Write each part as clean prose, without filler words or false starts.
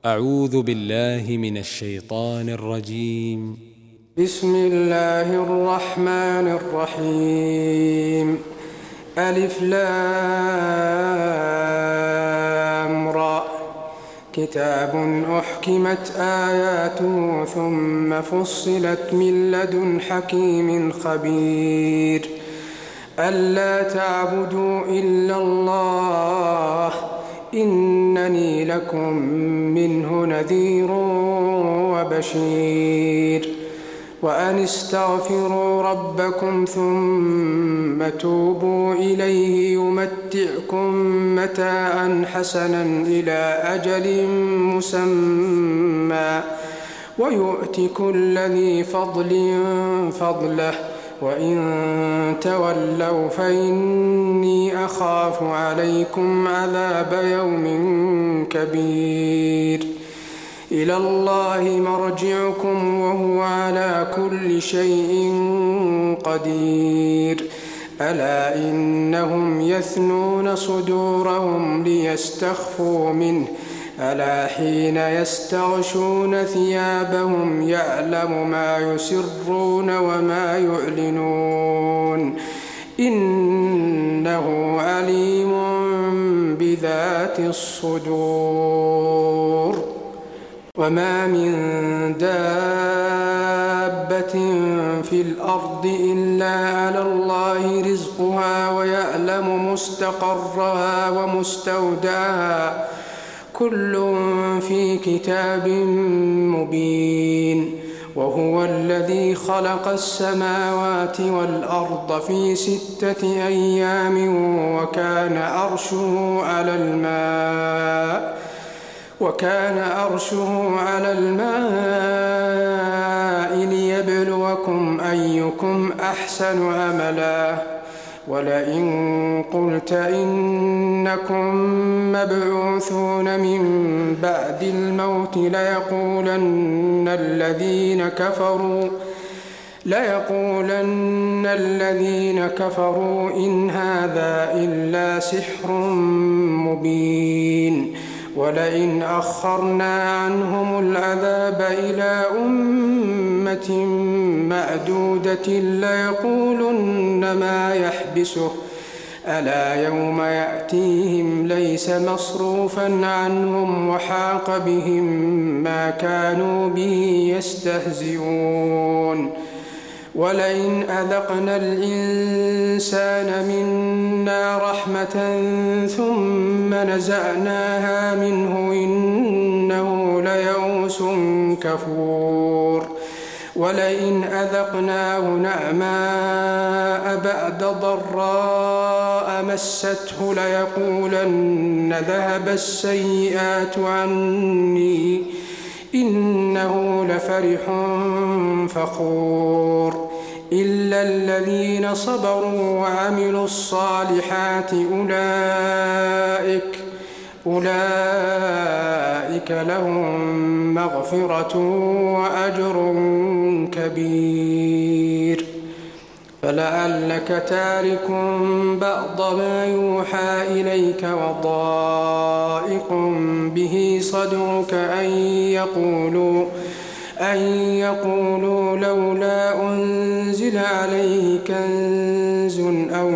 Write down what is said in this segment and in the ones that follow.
أعوذ بالله من الشيطان الرجيم. بسم الله الرحمن الرحيم. ألف لام را. كتاب أحكمت آياته ثم فصلت من لدن حكيم خبير. ألا تعبدوا إلا الله إنني لكم منه نذير وبشير. وأن استغفروا ربكم ثم توبوا إليه يمتعكم متاعا حسنا إلى أجل مسمى ويؤت كل ذي فضل فضله وإن تولوا فإني أخاف عليكم عذاب يوم كبير. إلى الله مرجعكم وهو على كل شيء قدير. ألا إنهم يثنون صدورهم ليستخفوا منه ألا حين يستغشون ثيابهم يعلم ما يسرون وما يعلنون إنه عليم بذات الصدور. وما من دابة في الأرض إلا على الله رزقها ويعلم مستقرها ومستودعها كل في كتاب مبين. وهو الذي خلق السماوات والأرض في 6 أيام وكان عرشه على الماء ليبلوكم أيكم أحسن عملا. ولئن قلت إنكم مبعوثون من بعد الموت ليقولن الذين كفروا إن هذا إلا سحر مبين. ولئن أخرنا عنهم العذاب إلى أمة معدودة ليقولن ما يحبسه ألا يوم يأتيهم ليس مصروفا عنهم وحاق بهم ما كانوا به يستهزئون. ولئن أذقنا الإنسان منا رحمة ثم نزعناها منه إنه ليئوس كفور. ولئن أذقناه نعماء بعد ضراء مسته ليقولن ذهب السيئات عني إنه لفرح فخور. إلا الذين صبروا وعملوا الصالحات أولئك لهم مغفرة وأجر كبير. فلعلك تارك بعض ما يوحى إليك وضائق به صدرك أن يقولوا لولا أنزل عليه كنز أو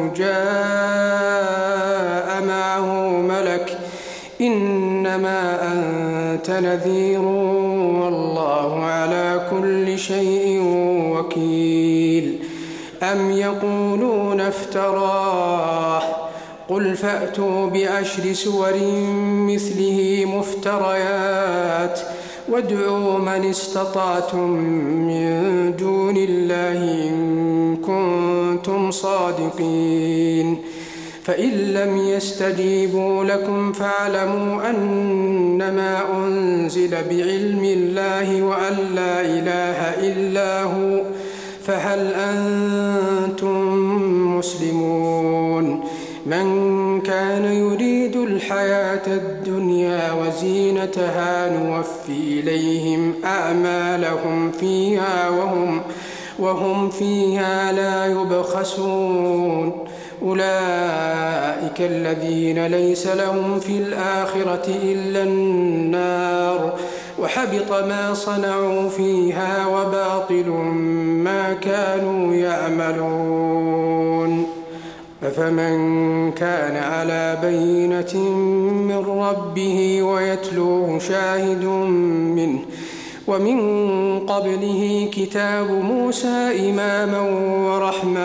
جاء معه ملك إنما أنت نذير والله على كل شيء وكيل. أم يقولون افتراه قل فأتوا ب10 سور مثله مفتريات وادعوا من استطعتم من دون الله إن كنتم صادقين. فإن لم يستجيبوا لكم فاعلموا أنما أنزل بعلم الله وأن لا إله إلا هو فهل أنتم مسلمون. من كان يريد الحياة الدنيا وزينتها نوفي إليهم أعمالهم فيها وهم فيها لا يبخسون. أولئك الذين ليس لهم في الآخرة إلا النار وحبط ما صنعوا فيها وباطل ما كانوا يعملون. أفمن كان على بينة من ربه ويتلوه شاهد منه ومن قبله كتاب موسى إماما ورحمة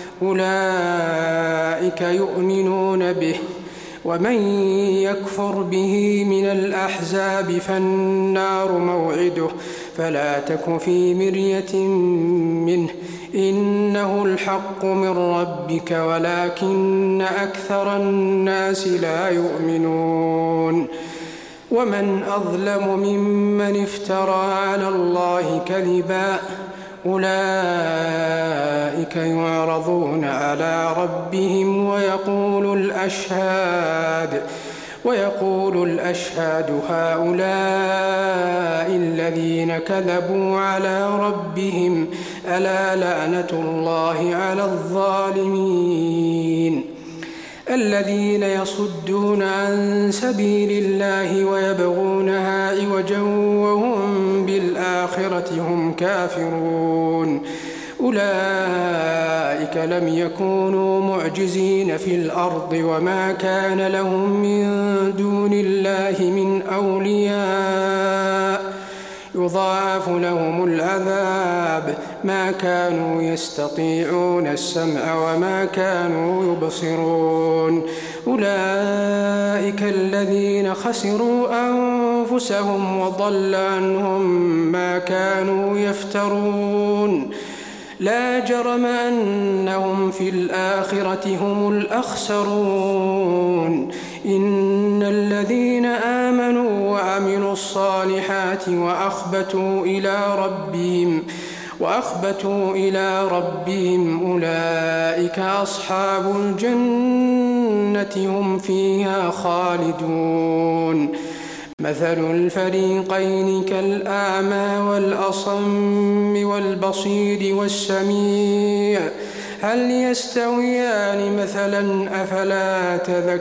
أولئك يؤمنون به ومن يكفر به من الأحزاب فالنار موعده فلا تك في مرية منه إنه الحق من ربك ولكن أكثر الناس لا يؤمنون. ومن أظلم ممن افترى على الله كذبا أولئك يعرضون على ربهم ويقول الأشهاد هؤلاء الذين كذبوا على ربهم ألا لعنة الله على الظالمين الذين يصدون عن سبيل الله ويبغونها عوجا وهم بالآخرة هم كافرون. أولئك لم يكونوا معجزين في الأرض وما كان لهم من دون الله من أولياء يضاعف لهم العذاب ما كانوا يستطيعون السمع وما كانوا يبصرون. أولئك الذين خسروا أنفسهم وضل عنهم ما كانوا يفترون. لا جرم أنهم في الآخرة هم الأخسرون. إن الذين آمنوا وعملوا الصالحات وأخبتوا إلى ربهم أولئك أصحاب الجنة هم فيها خالدون. مثل الفريقين كالأعمى والأصم والبصير والسميع هل يستويان مثلا أفلا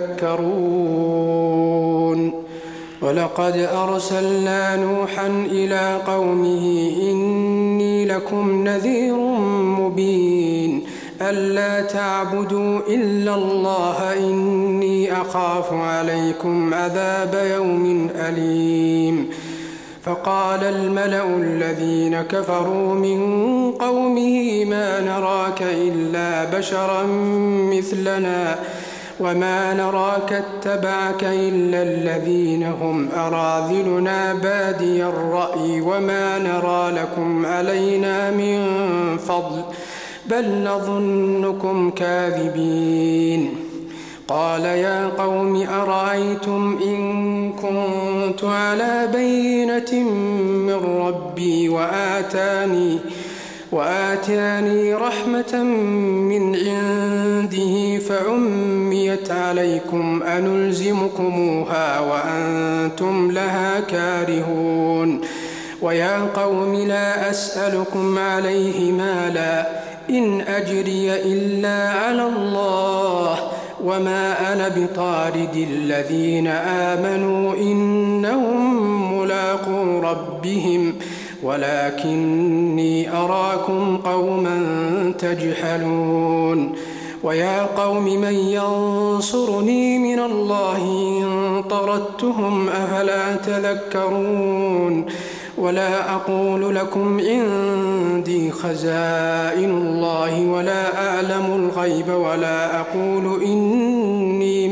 تذكرون. ولقد أرسلنا نوحا إلى قومه إني لكم نذير مبين ألا تعبدوا إلا الله إني أخاف عليكم عذاب يوم أليم. فقال الملأ الذين كفروا من قومه ما نراك إلا بشرا مثلنا وما نراك اتبعك إلا الذين هم أراذلنا بادي الرأي وما نرى لكم علينا من فضل بل نظنكم كاذبين. قال يا قوم أرأيتم إن كنت على بينة من ربي وآتاني رحمة من عنده فعميت عليكم أنلزمكموها وأنتم لها كارهون. ويا قوم لا أسألكم عليه مالا إن أجري إلا على الله وما أنا بطارد الذين آمنوا إنهم ملاقو ربهم ولكني أراكم قوما تجهلون. ويا قوم من ينصرني من الله إن طردتهم أفلا تذكرون. ولا أقول لكم عندي خزائن الله ولا أعلم الغيب ولا أقول إني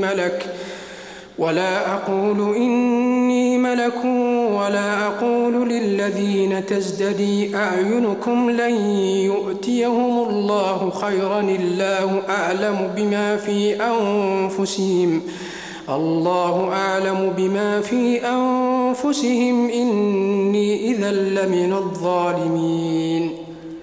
ملك ولا أقول للذين تزدري أعينكم لن يؤتيهم الله خيرا الله أعلم بما في أنفسهم إني إذا لمن الظالمين.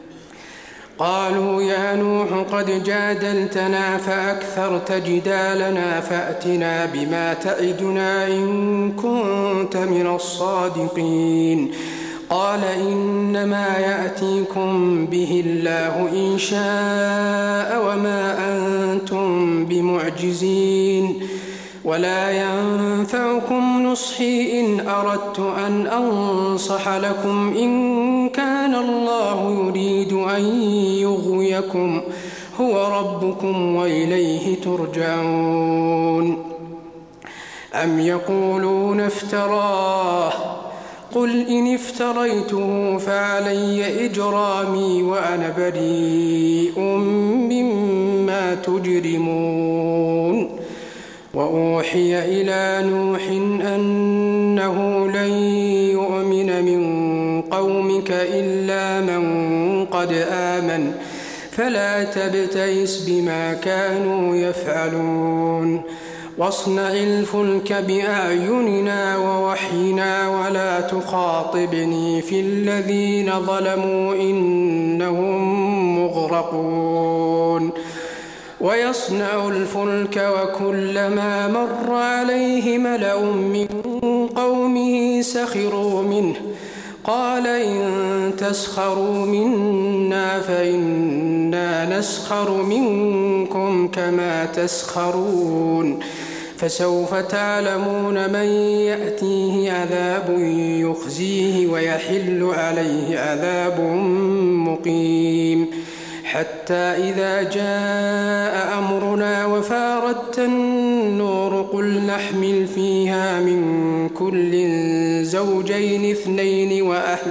قالوا يا نوح قد جادلتنا فأكثرت جدالنا فأتنا بما تعدنا إن كنت من الصادقين. قال إنما يأتيكم به الله إن شاء وما أنتم بمعجزين ولا ينفعكم نصحي إن أردت أن أنصح لكم إن كان الله يريد أن يغويكم هو ربكم وإليه ترجعون. أم يقولون افتراه قل إن افتريته فعلي إجرامي وأنا بريء مما تجرمون. وأوحي إلى نوح أنه لن يؤمن من قومك إلا من قد آمن فلا تبتئس بما كانوا يفعلون. واصنع الفلك بأعيننا ووحينا ولا تخاطبني في الذين ظلموا إنهم مغرقون. ويصنع الفلك وكلما مر عليه ملأ من قومه سخروا منه قال إن تسخروا منا فإنا نسخر منكم كما تسخرون. فسوف تعلمون من يأتيه عذاب يخزيه ويحل عليه عذاب مقيم. حتى إذا جاء أمرنا وفارت النور قل نحمل فيها من كل زوجين اثنين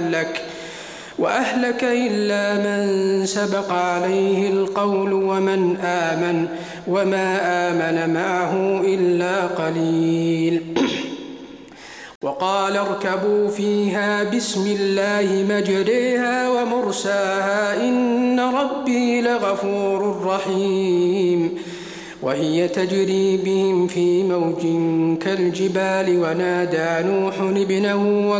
وأهلك إلا من سبق عليه القول ومن آمن وما آمن معه إلا قليل. وقال اركبوا فيها بسم الله مجريها ومرساها إن ربي لغفور رحيم. وهي تجري بهم في موج كالجبال ونادى نوح ابنه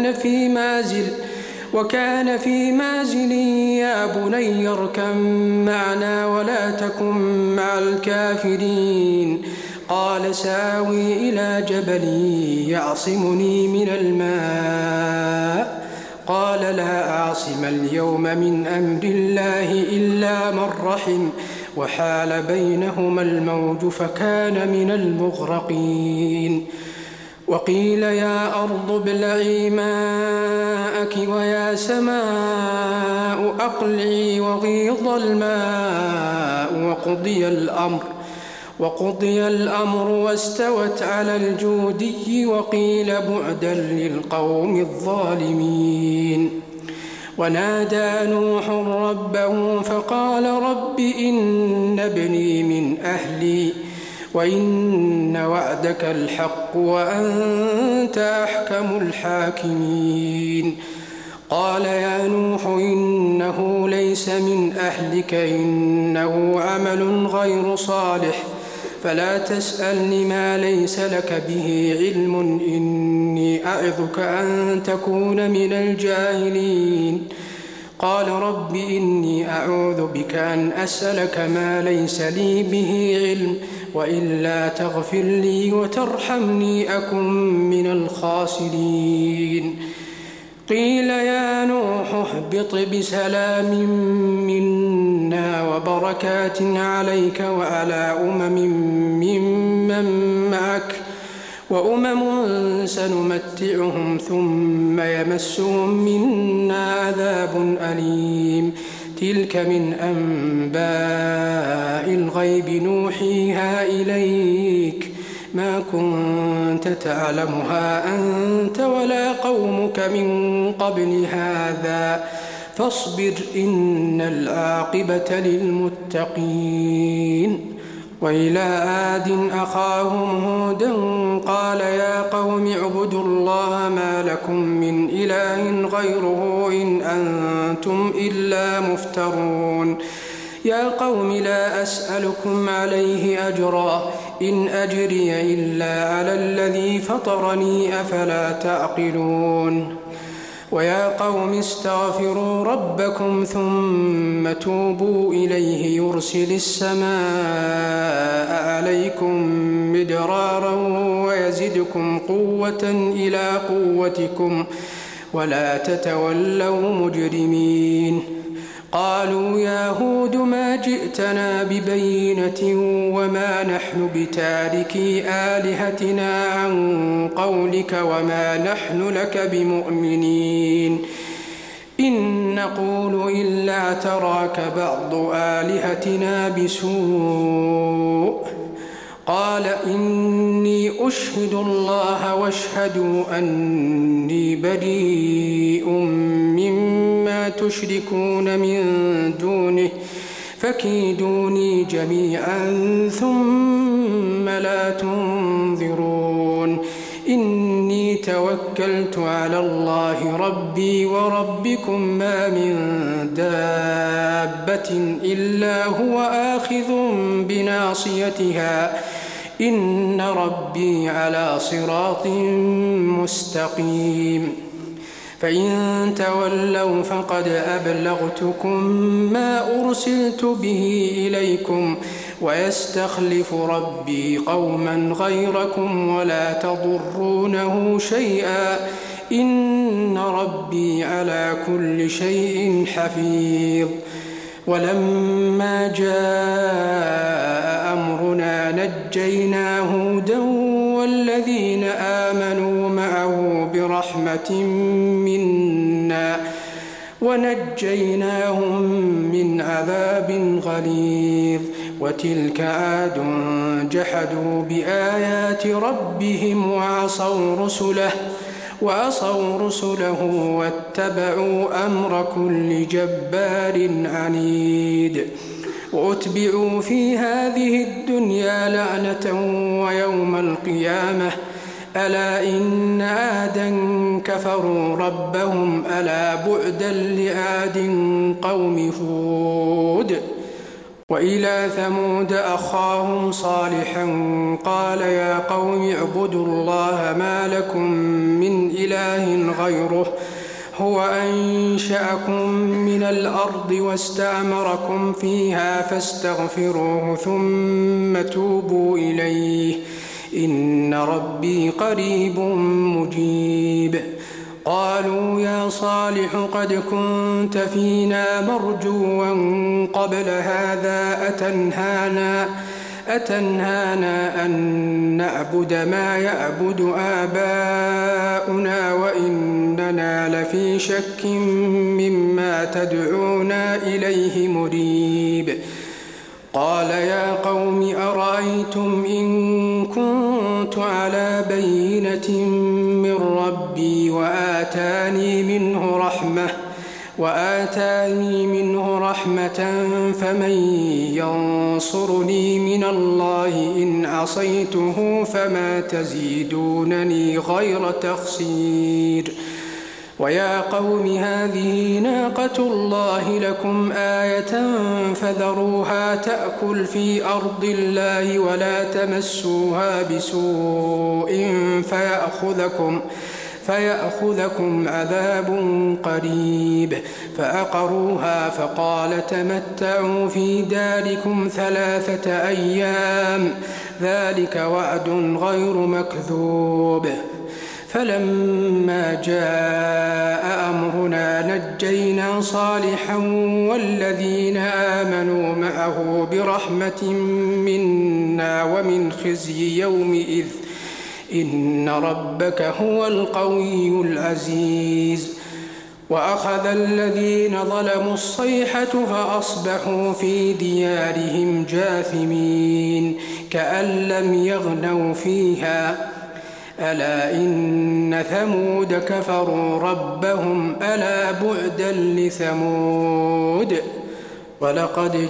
وكان في مازل يا بني اركب معنا ولا تكن مع الكافرين. قال ساوي إلى جبل يعصمني من الماء قال لا أعصم اليوم من أمر الله إلا من رحم وحال بينهما الموج فكان من المغرقين. وقيل يا أرض ابلعي ماءك ويا سماء أقلعي وغيض الماء وقضي الأمر واستوت على الجودي وقيل بعدا للقوم الظالمين. ونادى نوح ربه فقال رب إن ابني من أهلي وإن وعدك الحق وأنت أحكم الحاكمين. قال يا نوح إنه ليس من أهلك إنه عمل غير صالح فلا تسألني ما ليس لك به علم إني أعظك أن تكون من الجاهلين. قال رب إني أعوذ بك أن أسألك ما ليس لي به علم وإلا تغفر لي وترحمني أكن من الخاسرين. قيل يا نوح اهبط بسلام منا وبركات عليك وعلى ممن معك وأمم سنمتعهم ثم يمسهم منا عذاب أليم. تلك من أنباء الغيب نوحيها إليك ما كنت تعلمها أنت ولا قومك من قبل هذا فاصبر إن العاقبة للمتقين. وإلى عاد أخاهم هودا قال يا قوم اعبدوا الله ما لكم من إله غيره إن أنتم إلا مفترون. يا قوم لا أسألكم عليه أجرا إن أجري إلا على الذي فطرني أفلا تعقلون. ويا قوم استغفروا ربكم ثم توبوا إليه يرسل السماء عليكم مدرارا ويزدكم قوة إلى قوتكم ولا تتولوا مجرمين. قالوا يا هود ما جئتنا ببينة وما نحن بتاركي آلهتنا عن قولك وما نحن لك بمؤمنين إن نقول إلا اعتراك بعض آلهتنا بسوء. قال إني أشهد الله واشهدوا أني بريء مما تشركون من دونه فكيدوني جميعا ثم لا تنظرون. إني توكلت على الله ربي وربكم ما من دابة إلا هو آخذ بناصيتها إن ربي على صراط مستقيم. فإن تولوا فقد أبلغتكم ما أرسلت به إليكم ويستخلف ربي قوما غيركم ولا تضرونه شيئا إن ربي على كل شيء حفيظ. ولما جاء أمرنا نجينا هودا والذين آمنوا معه برحمة منا ونجيناهم من عذاب غليظ. وتلك عاد جحدوا بآيات ربهم وعصوا رسله واتبعوا أمر كل جبار عنيد. وأتبعوا في هذه الدنيا لعنة ويوم القيامة ألا إن عادا كفروا ربهم ألا بعدا لعاد قوم هود. وإلى ثمود أخاهم صالحا قال يا قوم اعبدوا الله ما لكم من إله غيره هو أنشأكم من الأرض واستعمركم فيها فاستغفروه ثم توبوا إليه إن ربي قريب مجيب. قالوا يا صالح قد كنت فينا مرجوا قبل هذا أتنهانا أن نعبد ما يعبد آباؤنا وإننا لفي شك مما تدعونا إليه مريب. قال يا قوم أرأيتم إن كنت على بينة من ربي وآتاني منه رحمة فمن ينصرني من الله إن عصيته فما تزيدونني غير تخسير. ويا قوم هذه ناقة الله لكم آية فذروها تأكل في أرض الله ولا تمسوها بسوء فيأخذكم عذاب قريب. فأقروها فقال تمتعوا في داركم 3 أيام ذلك وعد غير مكذوب. فلما جاء أمرنا نجينا صالحا والذين آمنوا معه برحمة منا ومن خزي يومئذ إن ربك هو القوي العزيز. وأخذ الذين ظلموا الصيحة فأصبحوا في ديارهم جاثمين كأن لم يغنوا فيها ألا إن ثمود كفروا ربهم ألا بعدا لثمود. ولقد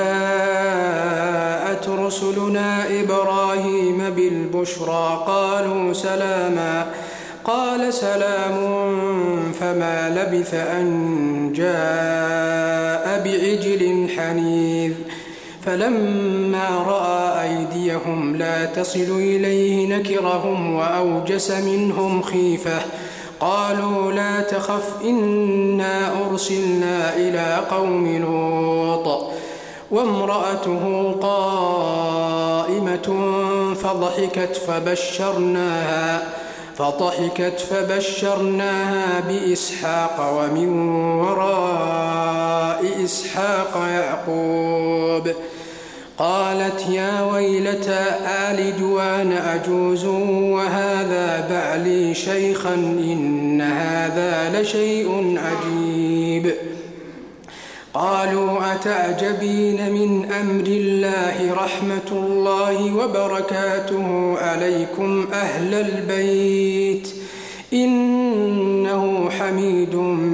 جاءت رسلنا إبراهيم بالبشرى قالوا سلاما قال سلام فما لبث أن جاء بعجل حنيذ. فلما رأى أيديهم لا تصل إليه نكرهم وأوجس منهم خيفة قالوا لا تخف إنا أرسلنا إلى قوم لوط وامرأته قائمة فضحكت فضحكت فبشرناها بإسحاق ومن وراء إسحاق يعقوب. قالت يا ويلتى آلد وأنا أجوز وهذا بعلي شيخا إن هذا لشيء عجيب. قالوا أتعجبين من أمر الله رحمة الله وبركاته عليكم أهل البيت إنه حميد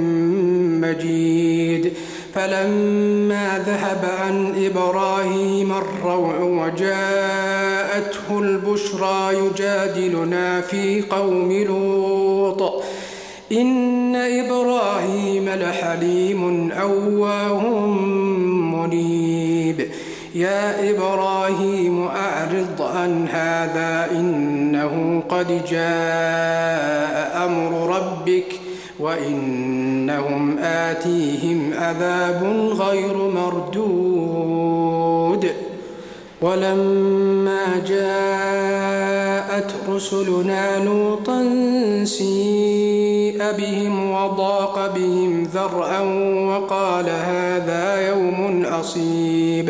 مجيد. فلما ذهب عن إبراهيم الروع وجاءته البشرى يجادلنا في قوم لوط إن إبراهيم لحليم أواه منيب. يا إبراهيم أعرض عن هذا إنه قد جاء أمر ربك وإنهم آتيهم عذاب غير مردود. ولما جاءت رسلنا لوطا سيء بهم وضاق بهم ذرعا وقال هذا يوم عصيب.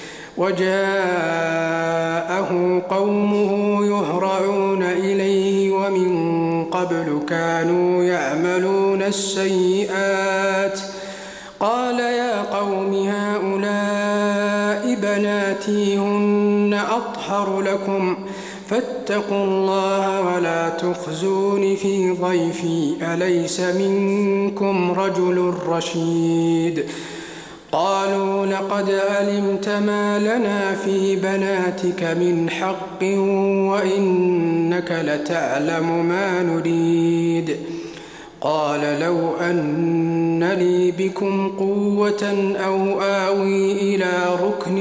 وجاءه قومه يهرعون إليه ومن قبل كانوا يعملون السيئات. قال يا قوم هؤلاء بناتي هن أطهر لكم فاتقوا الله ولا تخزون في ضيفي أليس منكم رجل رشيد. قالوا لقد علمت ما لنا في بناتك من حق وإنك لتعلم ما نريد. قال لو أن لي بكم قوة أو آوي إلى ركن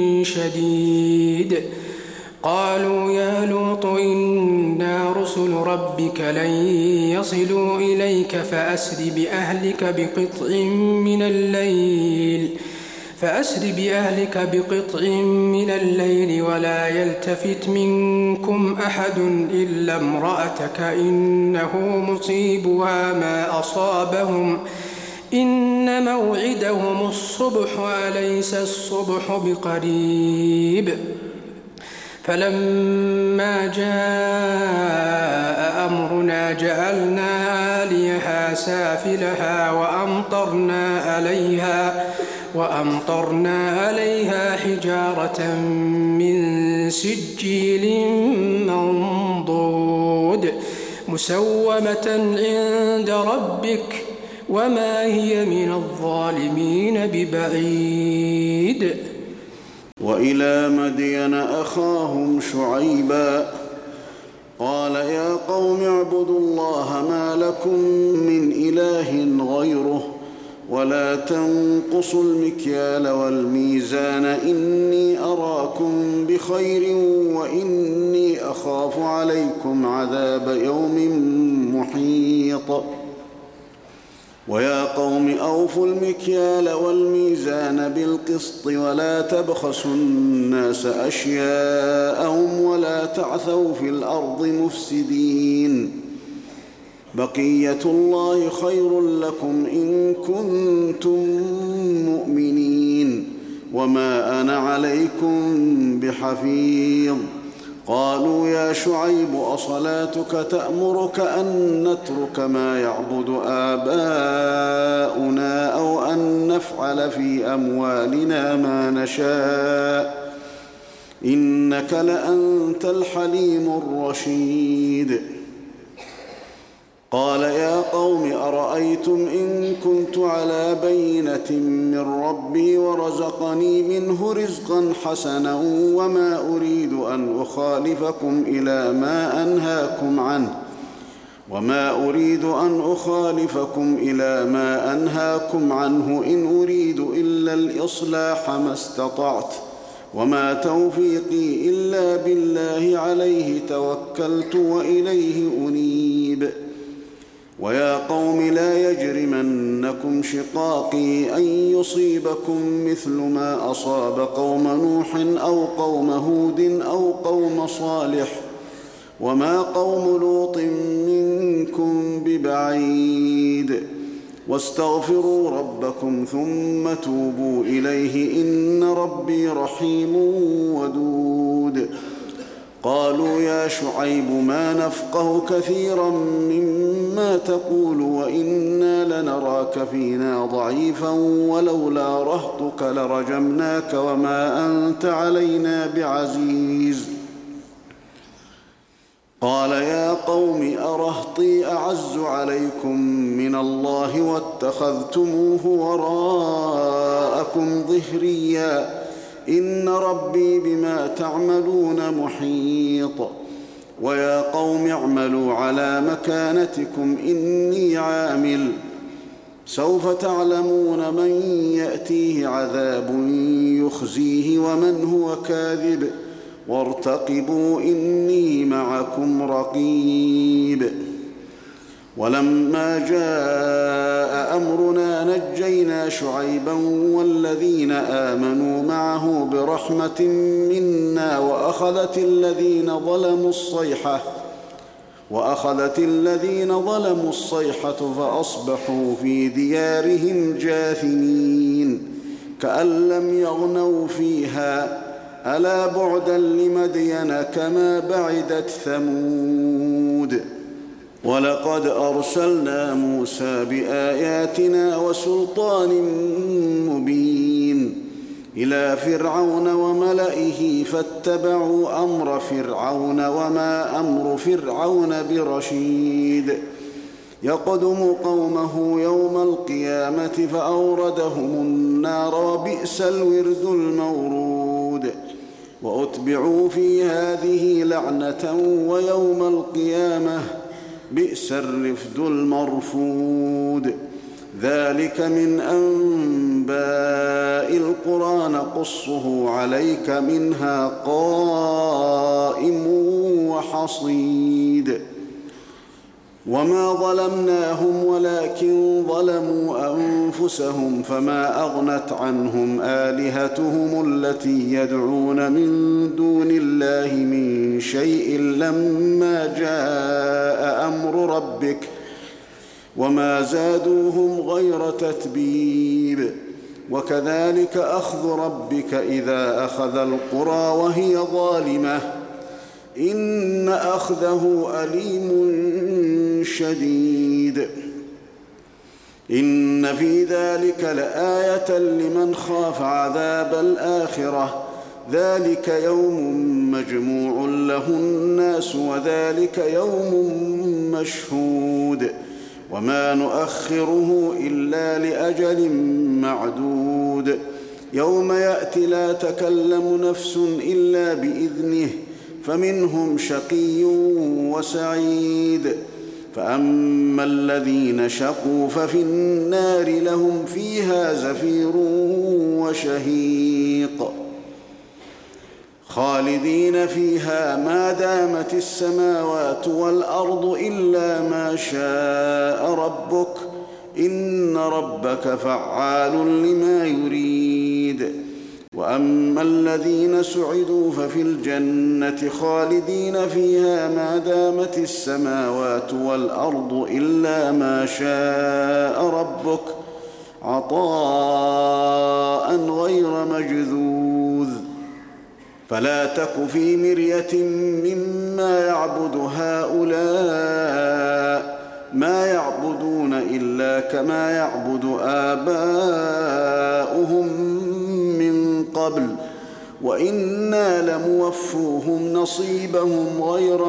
شديد. قالوا يا لوط إنا رسل ربك لن يصلوا إليك فأسر بقطع من الليل ولا يلتفت منكم أحد إلا امرأتك إنه مصيبها ما أصابهم إن موعدهم الصبح أليس الصبح بقريب. فلما جاء أمرنا جعلنا عاليها سافلها وأمطرنا عليها حجارة من سجيل منضود مسومة عند ربك وما هي من الظالمين ببعيد. وإلى مدين أخاهم شعيبا قال يا قوم اعبدوا الله ما لكم من إله غيره ولا تنقصوا المكيال والميزان إني أراكم بخير وإني أخاف عليكم عذاب يوم محيط. ويا قوم أوفوا المكيال والميزان بالقسط ولا تبخسوا الناس أشياءهم ولا تعثوا في الأرض مفسدين. بقية الله خير لكم إن كنتم مؤمنين وما أنا عليكم بحفيظ. قالوا يا شعيب أصلاتك تأمرك أن نترك ما يعبد آباؤنا أو أن نفعل في أموالنا ما نشاء إنك لأنت الحليم الرشيد. قال يا قوم أرأيتم إن كنت على بينة من ربي ورزقني منه رزقا حسنا وما أريد أن أخالفكم إلى ما أنهاكم عنه إن أريد إلا الإصلاح ما استطعت وما توفيقي إلا بالله عليه توكلت وإليه أنيب. ويا قوم لا يجرمنكم شقاقي أن يصيبكم مثل ما أصاب قوم نوح أو قوم هود أو قوم صالح وما قوم لوط منكم ببعيد واستغفروا ربكم ثم توبوا إليه إن ربي رحيم ودود قالوا يا شعيب ما نفقه كثيرا مما تقول وإنا لنراك فينا ضعيفا ولولا رهطك لرجمناك وما أنت علينا بعزيز قال يا قوم أرهطي أعز عليكم من الله واتخذتموه وراءكم ظهريا إن ربي بما تعملون محيط ويا قوم اعملوا على مكانتكم إني عامل سوف تعلمون من يأتيه عذاب يخزيه ومن هو كاذب وارتقبوا إني معكم رقيب ولما جاء أمرنا نجينا شعيبا والذين آمنوا معه برحمة منا وأخذت الذين ظلموا الصيحة فأصبحوا في ديارهم جاثمين كأن لم يغنوا فيها ألا بعدا لمدين كما بعدت ثمود ولقد أرسلنا موسى بآياتنا وسلطان مبين إلى فرعون وملئه فاتبعوا أمر فرعون وما أمر فرعون برشيد يقدم قومه يوم القيامة فأوردهم النار وبئس الورد المورود وأتبعوا في هذه لعنة ويوم القيامة بئس الرفد المرفود ذلك من أنباء القرى نقصه عليك منها قائم وحصيد وما ظلمناهم ولكن ظلموا أنفسهم فما أغنت عنهم آلهتهم التي يدعون من دون الله من شيء لما جاء أمر ربك وما زادوهم غير تتبيب وكذلك أخذ ربك إذا أخذ القرى وهي ظالمة إن أخذه أليم شديد إن في ذلك لآية لمن خاف عذاب الآخرة ذلك يوم مجموع له الناس وذلك يوم مشهود وما نؤخره إلا لأجل معدود يوم يأتي لا تكلم نفس إلا بإذنه فمنهم شقي وسعيد فأما الذين شقوا ففي النار لهم فيها زفير وشهيق خالدين فيها ما دامت السماوات والأرض إلا ما شاء ربك إن ربك فعال لما يريد وأما الذين سعدوا ففي الجنة خالدين فيها ما دامت السماوات والأرض إلا ما شاء ربك عطاء غير مجذوذ فلا تك في مرية مما يعبد هؤلاء ما يعبدون إلا كما يعبد آباؤهم من قبل وإنا لموفوهم نصيبهم غير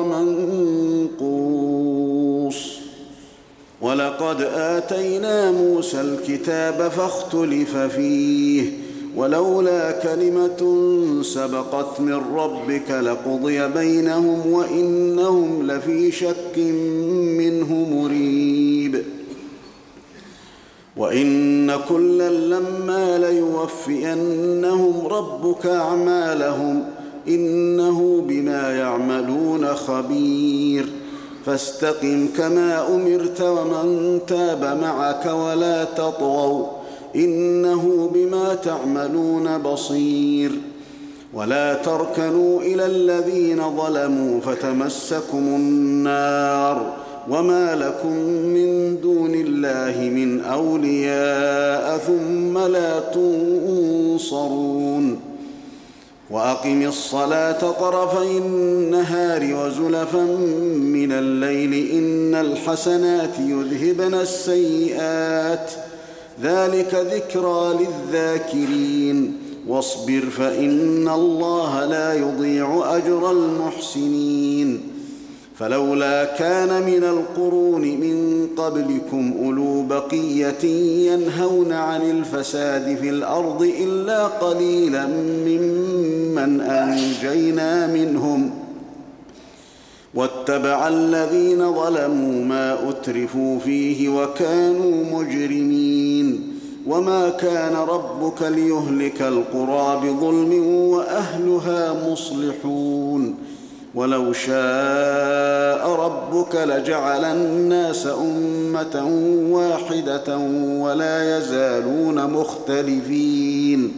منقوص ولقد آتينا موسى الكتاب فاختلف فيه ولولا كلمة سبقت من ربك لقضي بينهم وإنهم لفي شك منه مريب وإن كلا لما ليوفينهم ربك أعمالهم إنه بما يعملون خبير فاستقم كما أمرت ومن تاب معك ولا تطغوا إنه بما تعملون بصير ولا تركنوا إلى الذين ظلموا فتمسكم النار وما لكم من دون الله من أولياء ثم لا تنصرون وأقم الصلاة طرفي النهار وزلفا من الليل إن الحسنات يذهبن السيئات ذلك ذكرى للذاكرين واصبر فإن الله لا يضيع أجر المحسنين فلولا كان من القرون من قبلكم أولو بقية ينهون عن الفساد في الأرض إلا قليلا ممن أنجينا منهم واتبع الذين ظلموا ما أترفوا فيه وكانوا مجرمين وما كان ربك ليهلك القرى بظلم وأهلها مصلحون ولو شاء ربك لجعل الناس أمة واحدة ولا يزالون مختلفين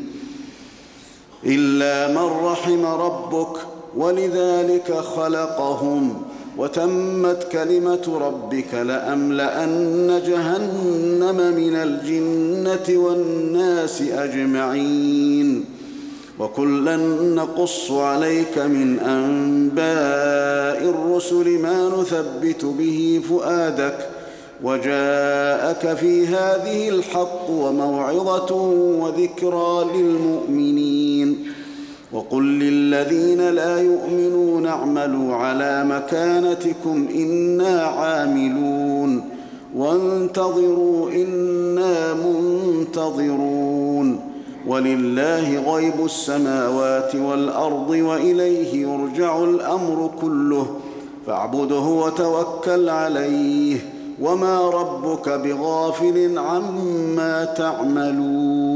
إلا من رحم ربك ولذلك خلقهم وتمت كلمة ربك لأملأن جهنم من الجنة والناس أجمعين وكلا نقص عليك من أنباء الرسل ما نثبت به فؤادك وجاءك في هذه الحق وموعظة وذكرى للمؤمنين وقل للذين لا يؤمنون اعملوا على مكانتكم إنا عاملون وانتظروا إنا منتظرون ولله غيب السماوات والأرض وإليه يرجع الأمر كله فاعبده وتوكل عليه وما ربك بغافل عما تعملون